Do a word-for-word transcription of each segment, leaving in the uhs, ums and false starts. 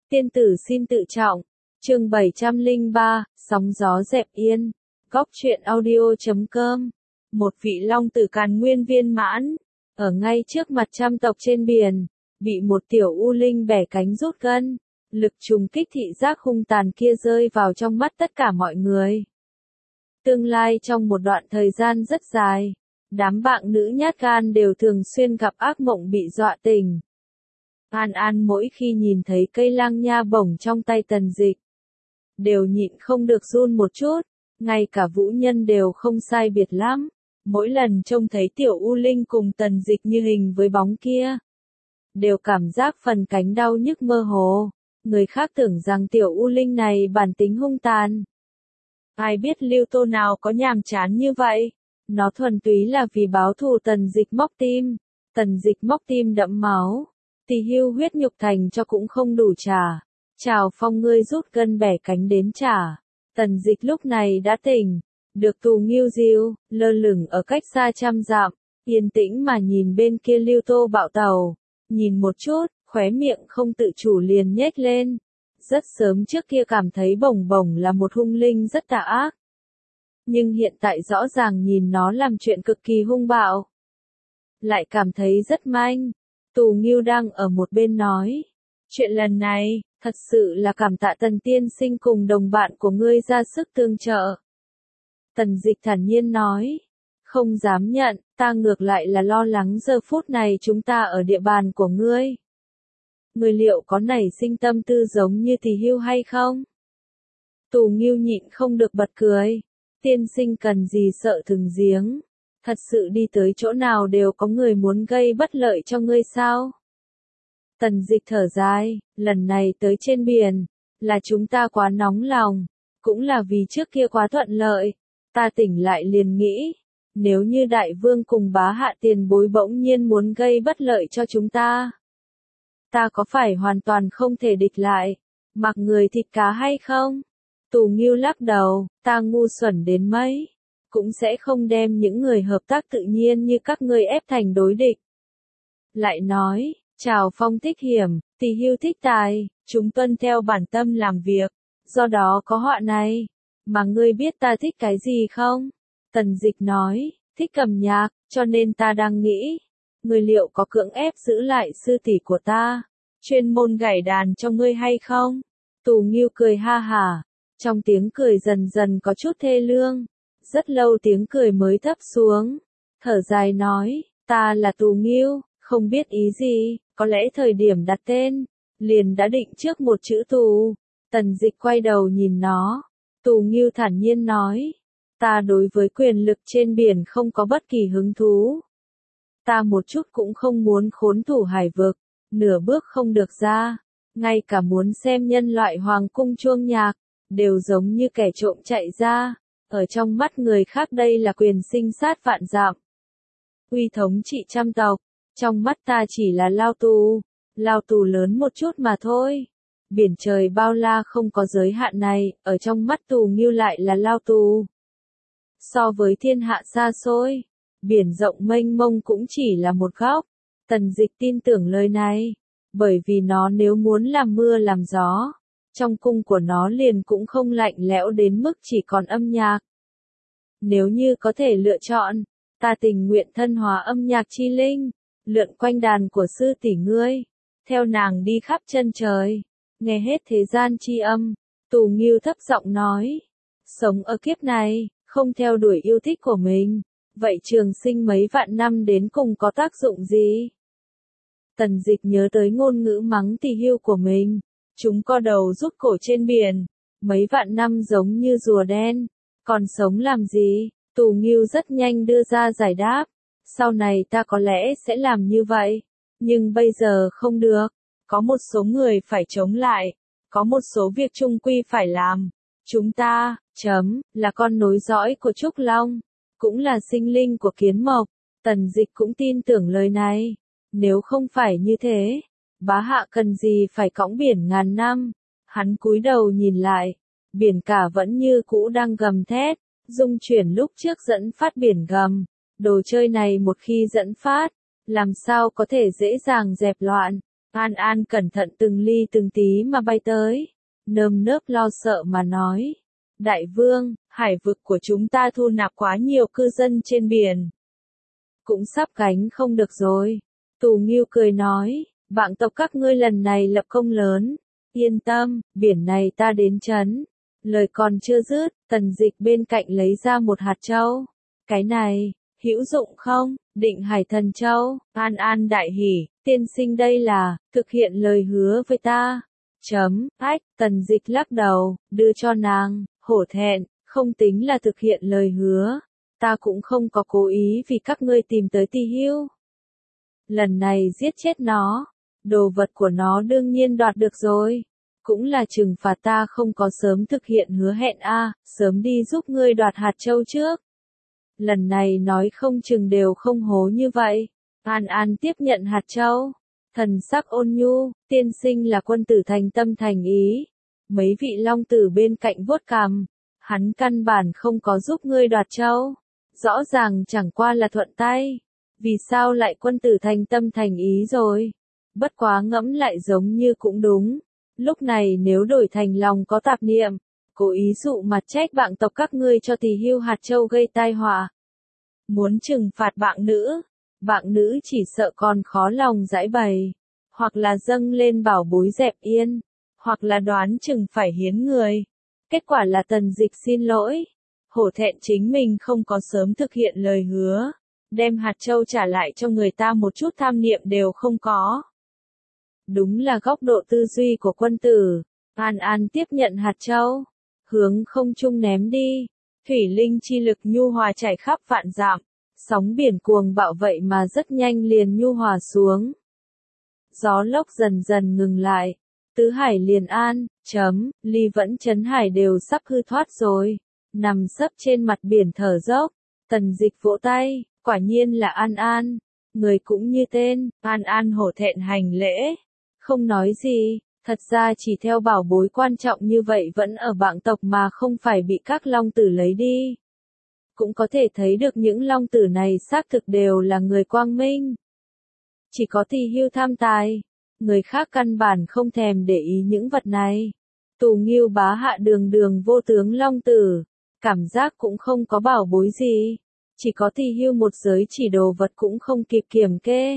Tiên tử xin tự trọng. Chương bảy trăm lẻ ba, sóng gió dẹp yên. Góc truyện audio chấm com. Một vị long tử càn nguyên viên mãn, ở ngay trước mặt trăm tộc trên biển, bị một tiểu u linh bẻ cánh rút gân. Lực trùng kích thị giác hung tàn kia rơi vào trong mắt tất cả mọi người. Tương lai trong một đoạn thời gian rất dài, đám bạn nữ nhát gan đều thường xuyên gặp ác mộng bị dọa tỉnh. An An mỗi khi nhìn thấy cây lang nha bổng trong tay Tần Dịch, đều nhịn không được run một chút, ngay cả Vũ Nhân đều không sai biệt lắm. Mỗi lần trông thấy tiểu U Linh cùng Tần Dịch như hình với bóng kia, đều cảm giác phần cánh đau nhức mơ hồ. Người khác tưởng rằng tiểu U Linh này bản tính hung tàn. Ai biết Lưu Tô nào có nhàm chán như vậy. Nó thuần túy là vì báo thù Tần Dịch móc tim. Tần Dịch móc tim đẫm máu, thì hưu huyết nhục thành cho cũng không đủ trả. Chào Phong ngươi rút gân bẻ cánh đến trả. Tần Dịch lúc này đã tỉnh, được Tù Nghiêu dìu, lơ lửng ở cách xa trăm dặm, yên tĩnh mà nhìn bên kia Lưu Tô bạo tàu. Nhìn một chút, khóe miệng không tự chủ liền nhếch lên. Rất sớm trước kia cảm thấy Bổng Bổng là một hung linh rất tà ác. Nhưng hiện tại rõ ràng nhìn nó làm chuyện cực kỳ hung bạo, lại cảm thấy rất manh. Tù Nghiêu đang ở một bên nói, chuyện lần này, thật sự là cảm tạ Tần tiên sinh cùng đồng bạn của ngươi ra sức tương trợ. Tần Dịch thản nhiên nói, không dám nhận, ta ngược lại là lo lắng giờ phút này chúng ta ở địa bàn của ngươi. Ngươi liệu có nảy sinh tâm tư giống như Tỷ Hưu hay không? Tù Nghiêu nhịn không được bật cười, tiên sinh cần gì sợ thừng giếng, thật sự đi tới chỗ nào đều có người muốn gây bất lợi cho ngươi sao? Tần Dịch thở dài, lần này tới trên biển, là chúng ta quá nóng lòng, cũng là vì trước kia quá thuận lợi. Ta tỉnh lại liền nghĩ, nếu như đại vương cùng bá hạ tiền bối bỗng nhiên muốn gây bất lợi cho chúng ta, ta có phải hoàn toàn không thể địch lại, mặc người thịt cá hay không? Tù Nghiêu lắc đầu, ta ngu xuẩn đến mấy, cũng sẽ không đem những người hợp tác tự nhiên như các ngươi ép thành đối địch. Lại nói, Trào Phong thích hiểm, Tỷ Hưu thích tài, chúng tuân theo bản tâm làm việc, do đó có họa này. Mà ngươi biết ta thích cái gì không? Tần Dịch nói, thích cầm nhạc, cho nên ta đang nghĩ, ngươi liệu có cưỡng ép giữ lại sư tỷ của ta, chuyên môn gảy đàn cho ngươi hay không? Tù Nghiêu cười ha hả, trong tiếng cười dần dần có chút thê lương, rất lâu tiếng cười mới thấp xuống, thở dài nói, ta là Tù Nghiêu, không biết ý gì, có lẽ thời điểm đặt tên, liền đã định trước một chữ tù. Tần Dịch quay đầu nhìn nó, Tù Nghiêu thản nhiên nói, ta đối với quyền lực trên biển không có bất kỳ hứng thú. Ta một chút cũng không muốn khốn thủ hải vực, nửa bước không được ra, ngay cả muốn xem nhân loại hoàng cung chuông nhạc, đều giống như kẻ trộm chạy ra, ở trong mắt người khác đây là quyền sinh sát vạn dặm. Uy thống trị trăm tộc, trong mắt ta chỉ là lao tù, lao tù lớn một chút mà thôi. Biển trời bao la không có giới hạn này, ở trong mắt Tù Nghiêu lại là lao tù. So với thiên hạ xa xôi, biển rộng mênh mông cũng chỉ là một góc. Tần Dịch tin tưởng lời này, bởi vì nó nếu muốn làm mưa làm gió, trong cung của nó liền cũng không lạnh lẽo đến mức chỉ còn âm nhạc. Nếu như có thể lựa chọn, ta tình nguyện thân hóa âm nhạc chi linh, lượn quanh đàn của sư tỷ ngươi, theo nàng đi khắp chân trời, nghe hết thế gian chi âm. Tù Nghiêu thấp giọng nói, sống ở kiếp này, không theo đuổi yêu thích của mình, vậy trường sinh mấy vạn năm đến cùng có tác dụng gì? Tần Dịch nhớ tới ngôn ngữ mắng Tỷ Hưu của mình, chúng co đầu rút cổ trên biển, mấy vạn năm giống như rùa đen, còn sống làm gì? Tù Nghiêu rất nhanh đưa ra giải đáp, sau này ta có lẽ sẽ làm như vậy, nhưng bây giờ không được, có một số người phải chống lại, có một số việc chung quy phải làm. Chúng ta, chấm, là con nối dõi của Trúc Long, cũng là sinh linh của Kiến Mộc. Tần Dịch cũng tin tưởng lời này, nếu không phải như thế, bá hạ cần gì phải cõng biển ngàn năm. Hắn cúi đầu nhìn lại, biển cả vẫn như cũ đang gầm thét, dung chuyển lúc trước dẫn phát biển gầm. Đồ chơi này một khi dẫn phát, làm sao có thể dễ dàng dẹp loạn. An An cẩn thận từng ly từng tí mà bay tới, nơm nớp lo sợ mà nói. Đại vương, hải vực của chúng ta thu nạp quá nhiều cư dân trên biển. Cũng sắp gánh không được rồi. Tù Nghiêu cười nói, vạn tộc các ngươi lần này lập công lớn. Yên tâm, biển này ta đến trấn. Lời còn chưa dứt, Tần Dịch bên cạnh lấy ra một hạt châu. Cái này, hữu dụng không? Định Hải Thần Châu. An An đại hỉ, tiên sinh đây là, thực hiện lời hứa với ta. Chấm, ách, Tần Dịch lắc đầu, đưa cho nàng, hổ thẹn, không tính là thực hiện lời hứa. Ta cũng không có cố ý vì các ngươi tìm tới Tỳ Hưu. Lần này giết chết nó, đồ vật của nó đương nhiên đoạt được rồi. Cũng là trừng phạt ta không có sớm thực hiện hứa hẹn a, sớm đi giúp ngươi đoạt hạt châu trước. Lần này nói không chừng đều không hố như vậy. An An tiếp nhận hạt châu. Thần sắc ôn nhu, tiên sinh là quân tử thành tâm thành ý. Mấy vị long tử bên cạnh vuốt cằm. Hắn căn bản không có giúp ngươi đoạt châu. Rõ ràng chẳng qua là thuận tay. Vì sao lại quân tử thành tâm thành ý rồi? Bất quá ngẫm lại giống như cũng đúng. Lúc này nếu đổi thành lòng có tạp niệm, cố ý dụ mặt trách bạn tộc các ngươi cho Tỳ Hưu hạt châu gây tai họa. Muốn trừng phạt bạn nữ, bạn nữ chỉ sợ còn khó lòng giải bày, hoặc là dâng lên bảo bối dẹp yên, hoặc là đoán chừng phải hiến người. Kết quả là Tần Dịch xin lỗi, hổ thẹn chính mình không có sớm thực hiện lời hứa, đem hạt châu trả lại cho người ta một chút tham niệm đều không có. Đúng là góc độ tư duy của quân tử. An An tiếp nhận hạt châu, hướng không trung ném đi. Thủy linh chi lực nhu hòa chảy khắp vạn dặm, sóng biển cuồng bạo vậy mà rất nhanh liền nhu hòa xuống. Gió lốc dần dần ngừng lại. Tứ hải liền an, chấm, ly vẫn chấn hải đều sắp hư thoát rồi. Nằm sấp trên mặt biển thở dốc. Tần Dịch vỗ tay, quả nhiên là An An. Người cũng như tên, An An hổ thẹn hành lễ. Không nói gì, thật ra chỉ theo bảo bối quan trọng như vậy vẫn ở bạng tộc mà không phải bị các long tử lấy đi. Cũng có thể thấy được những long tử này xác thực đều là người quang minh. Chỉ có Tỳ Hưu tham tài, người khác căn bản không thèm để ý những vật này. Tù Nghiêu bá hạ đường đường vô tướng long tử, cảm giác cũng không có bảo bối gì. Chỉ có Tỳ Hưu một giới chỉ đồ vật cũng không kịp kiểm kê.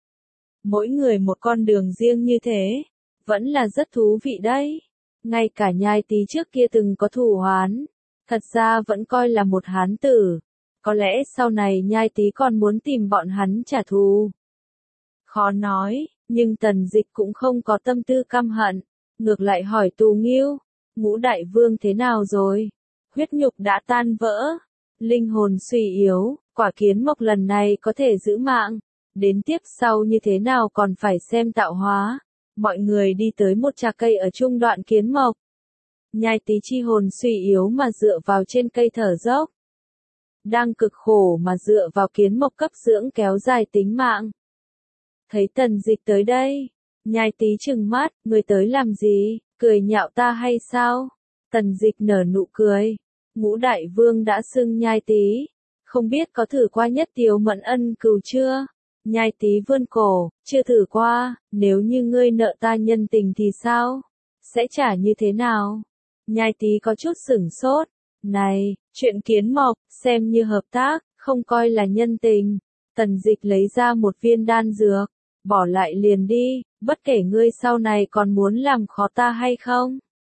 Mỗi người một con đường riêng như thế, vẫn là rất thú vị đấy. Ngay cả Nhai Tý trước kia từng có thù oán, thật ra vẫn coi là một hán tử. Có lẽ sau này Nhai Tý còn muốn tìm bọn hắn trả thù. Khó nói, nhưng Tần Dịch cũng không có tâm tư căm hận. Ngược lại hỏi Tù Nghiêu, Ngũ đại vương thế nào rồi? Huyết nhục đã tan vỡ, linh hồn suy yếu, quả kiến mộc lần này có thể giữ mạng. Đến tiếp sau như thế nào còn phải xem tạo hóa. Mọi người đi tới một trà cây ở trung đoạn kiến mộc. Nhai Tý chi hồn suy yếu mà dựa vào trên cây thở dốc. Đang cực khổ mà dựa vào kiến mộc cấp dưỡng kéo dài tính mạng. Thấy Tần Dịch tới đây, Nhai Tý trừng mắt, người tới làm gì, cười nhạo ta hay sao? Tần Dịch nở nụ cười. Ngũ đại vương đã xưng Nhai Tý, không biết có thử qua nhất tiếu mẫn ân cừu chưa? Nhai Tý vươn cổ, chưa thử qua, nếu như ngươi nợ ta nhân tình thì sao? Sẽ trả như thế nào? Nhai Tý có chút sửng sốt. Này, chuyện kiến mộc, xem như hợp tác, không coi là nhân tình. Tần Dịch lấy ra một viên đan dược, bỏ lại liền đi, bất kể ngươi sau này còn muốn làm khó ta hay không.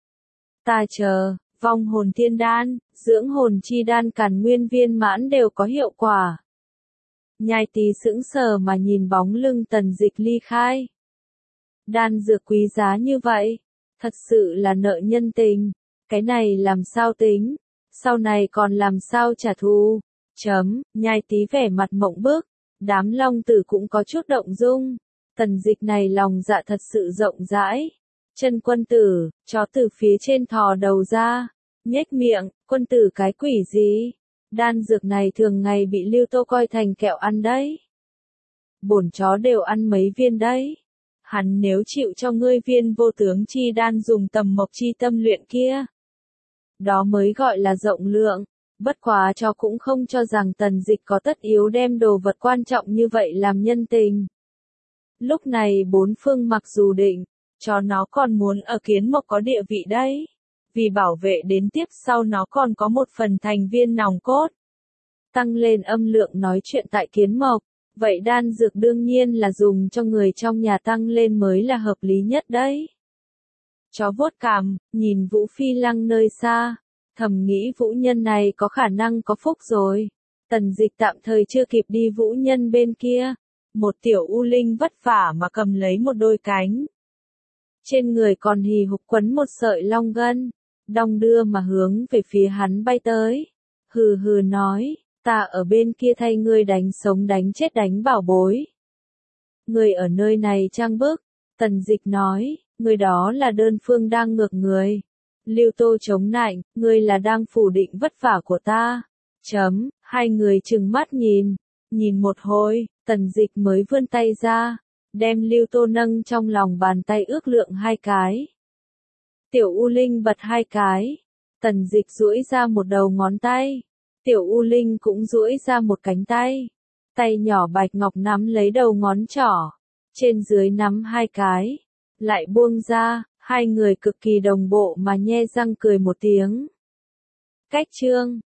Ta chờ, vong hồn thiên đan, dưỡng hồn chi đan càn nguyên viên mãn đều có hiệu quả. Nhai Tý sững sờ mà nhìn bóng lưng Tần Dịch ly khai. Đan dược quý giá như vậy, thật sự là nợ nhân tình, cái này làm sao tính, sau này còn làm sao trả thù. Chấm, Nhai Tý vẻ mặt mộng bức, đám long tử cũng có chút động dung. Tần Dịch này lòng dạ thật sự rộng rãi. Chân quân tử, chó từ phía trên thò đầu ra, nhếch miệng, quân tử cái quỷ gì? Đan dược này thường ngày bị Lưu Tô coi thành kẹo ăn đấy. Bổn chó đều ăn mấy viên đấy. Hắn nếu chịu cho ngươi viên vô tướng chi đan dùng tầm mộc chi tâm luyện kia. Đó mới gọi là rộng lượng. Bất quá chó cũng không cho rằng Tần Dịch có tất yếu đem đồ vật quan trọng như vậy làm nhân tình. Lúc này bốn phương mặc dù định, cho nó còn muốn ở Kiến Mộc có địa vị đấy. Vì bảo vệ đến tiếp sau nó còn có một phần thành viên nòng cốt. Tăng lên âm lượng nói chuyện tại Kiến Mộc, vậy đan dược đương nhiên là dùng cho người trong nhà tăng lên mới là hợp lý nhất đấy. Chó vuốt cằm, nhìn Vũ Phi Lăng nơi xa, thầm nghĩ vũ nhân này có khả năng có phúc rồi. Tần Dịch tạm thời chưa kịp đi vũ nhân bên kia. Một tiểu u linh vất vả mà cầm lấy một đôi cánh. Trên người còn hì hục quấn một sợi long gân, đong đưa mà hướng về phía hắn bay tới. Hừ hừ nói, ta ở bên kia thay ngươi đánh sống đánh chết đánh bảo bối. Ngươi ở nơi này trang bức, Tần Dịch nói, ngươi đó là đơn phương đang ngược người. Lưu Tô chống nạnh, ngươi là đang phủ định vất vả của ta. Chấm, hai người trừng mắt nhìn, nhìn một hồi, Tần Dịch mới vươn tay ra, đem Lưu Tô nâng trong lòng bàn tay ước lượng hai cái. Tiểu U Linh bật hai cái, Tần Dịch duỗi ra một đầu ngón tay, Tiểu U Linh cũng duỗi ra một cánh tay. Tay nhỏ bạch ngọc nắm lấy đầu ngón trỏ, trên dưới nắm hai cái, lại buông ra, hai người cực kỳ đồng bộ mà nhe răng cười một tiếng. Cách chương